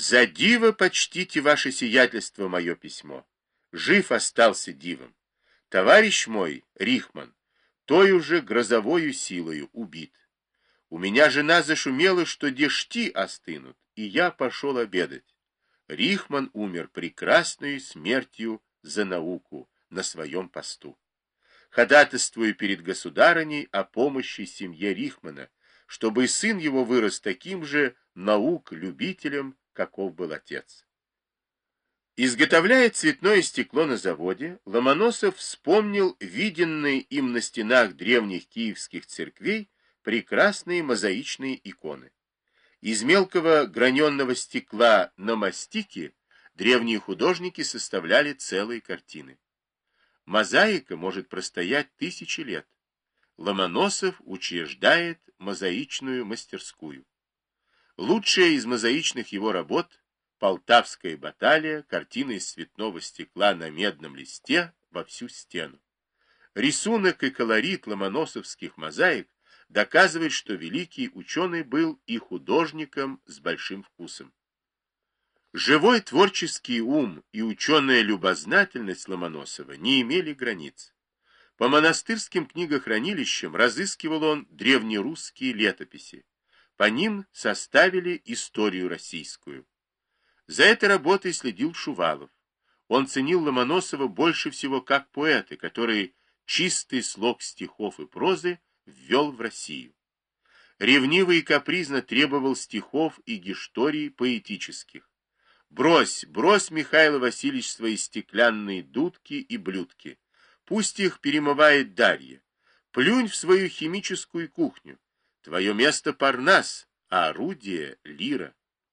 За диво почтите ваше сиятельство мое письмо. Жив остался дивом. Товарищ мой, Рихман, той уже грозовою силою убит. У меня жена зашумела, что дешти остынут, и я пошел обедать. Рихман умер прекрасной смертью за науку на своем посту. Ходатайствую перед государыней о помощи семье Рихмана, чтобы и сын его вырос таким же наук-любителем, каков был отец. Изготовляя цветное стекло на заводе, Ломоносов вспомнил виденные им на стенах древних киевских церквей прекрасные мозаичные иконы. Из мелкого граненного стекла на мастике древние художники составляли целые картины. Мозаика может простоять тысячи лет. Ломоносов учреждает мозаичную мастерскую. Лучшая из мозаичных его работ — «Полтавская баталия», картина из цветного стекла на медном листе во всю стену. Рисунок и колорит ломоносовских мозаик доказывает, что великий ученый был и художником с большим вкусом. Живой творческий ум и ученая любознательность Ломоносова не имели границ. По монастырским книгохранилищам разыскивал он древнерусские летописи. По ним составили историю российскую. За этой работой следил Шувалов. Он ценил Ломоносова больше всего как поэта, который чистый слог стихов и прозы ввел в Россию. Ревниво и капризно требовал стихов и гешторий поэтических. Брось, брось, Михаил Васильевич, свои стеклянные дудки и блюдки. Пусть их перемывает Дарья. Плюнь в свою химическую кухню. Твое место Парнас, а орудие — лира.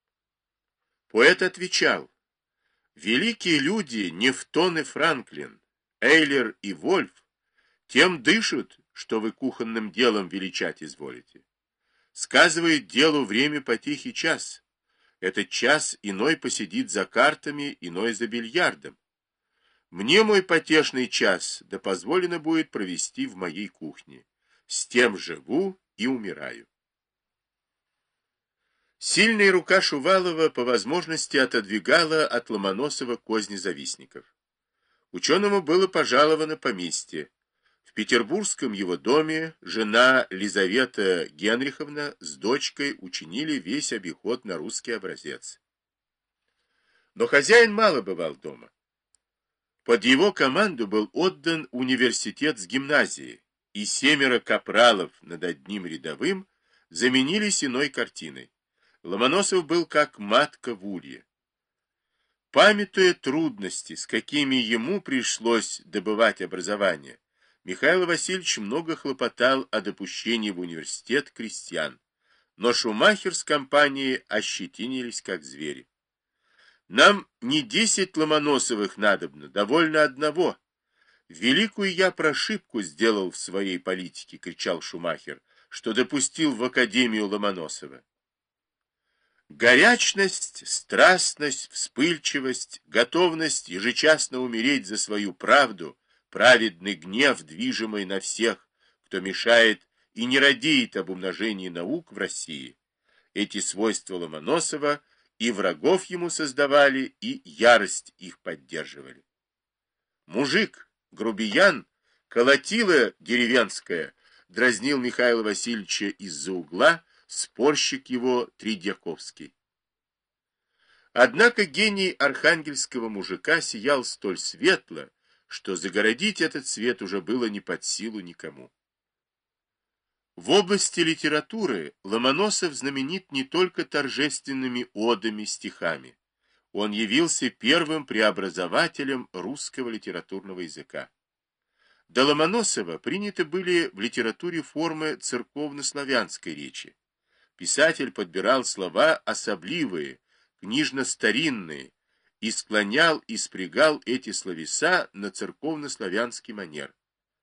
Поэт отвечал: великие люди, Нефтон и Франклин, Эйлер и Вольф, тем дышат, что вы кухонным делом величать изволите. Сказывает делу время потихий час. Этот час иной посидит за картами, иной за бильярдом. Мне мой потешный час да позволено будет провести в моей кухне. С тем живу и умираю. Сильная рука Шувалова по возможности отодвигала от Ломоносова козни завистников. Ученому было пожаловано поместье. В петербургском его доме жена Лизавета Генриховна с дочкой учинили весь обиход на русский образец. Но хозяин мало бывал дома. Под его команду был отдан университет с гимназией, и 7 капралов над одним рядовым заменились иной картиной. Ломоносов был как матка в улье. Памятуя трудности, с какими ему пришлось добывать образование, Михаил Васильевич много хлопотал о допущении в университет крестьян, но Шумахер с компанией ощетинились как звери. Нам не 10 Ломоносовых надобно, довольно одного. Великую я прошибку сделал в своей политике, кричал Шумахер, что допустил в Академию Ломоносова. Горячность, страстность, вспыльчивость, готовность ежечасно умереть за свою правду, праведный гнев, движимый на всех, кто мешает и не радеет об умножении наук в России. Эти свойства Ломоносова и врагов ему создавали, и ярость их поддерживали. Мужик, грубиян, колотила деревенская, дразнил Михаила Васильевича из-за угла спорщик его Тридьяковский. Однако гений архангельского мужика сиял столь светло, что загородить этот свет уже было не под силу никому. В области литературы Ломоносов знаменит не только торжественными одами, стихами. Он явился первым преобразователем русского литературного языка. До Ломоносова приняты были в литературе формы церковно-славянской речи. Писатель подбирал слова особливые, книжно-старинные, и склонял и спрягал эти словеса на церковно-славянский манер.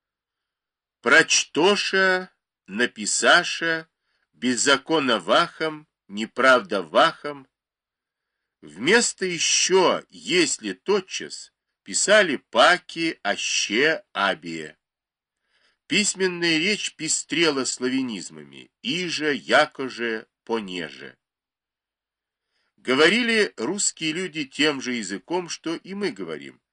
Прочтоша, написаша, беззаконно вахом, неправда вахом. Вместо еще, если тотчас, писали паки, аще, абие. Письменная речь пестрела славянизмами, иже, якоже, понеже. Говорили русские люди тем же языком, что и мы говорим,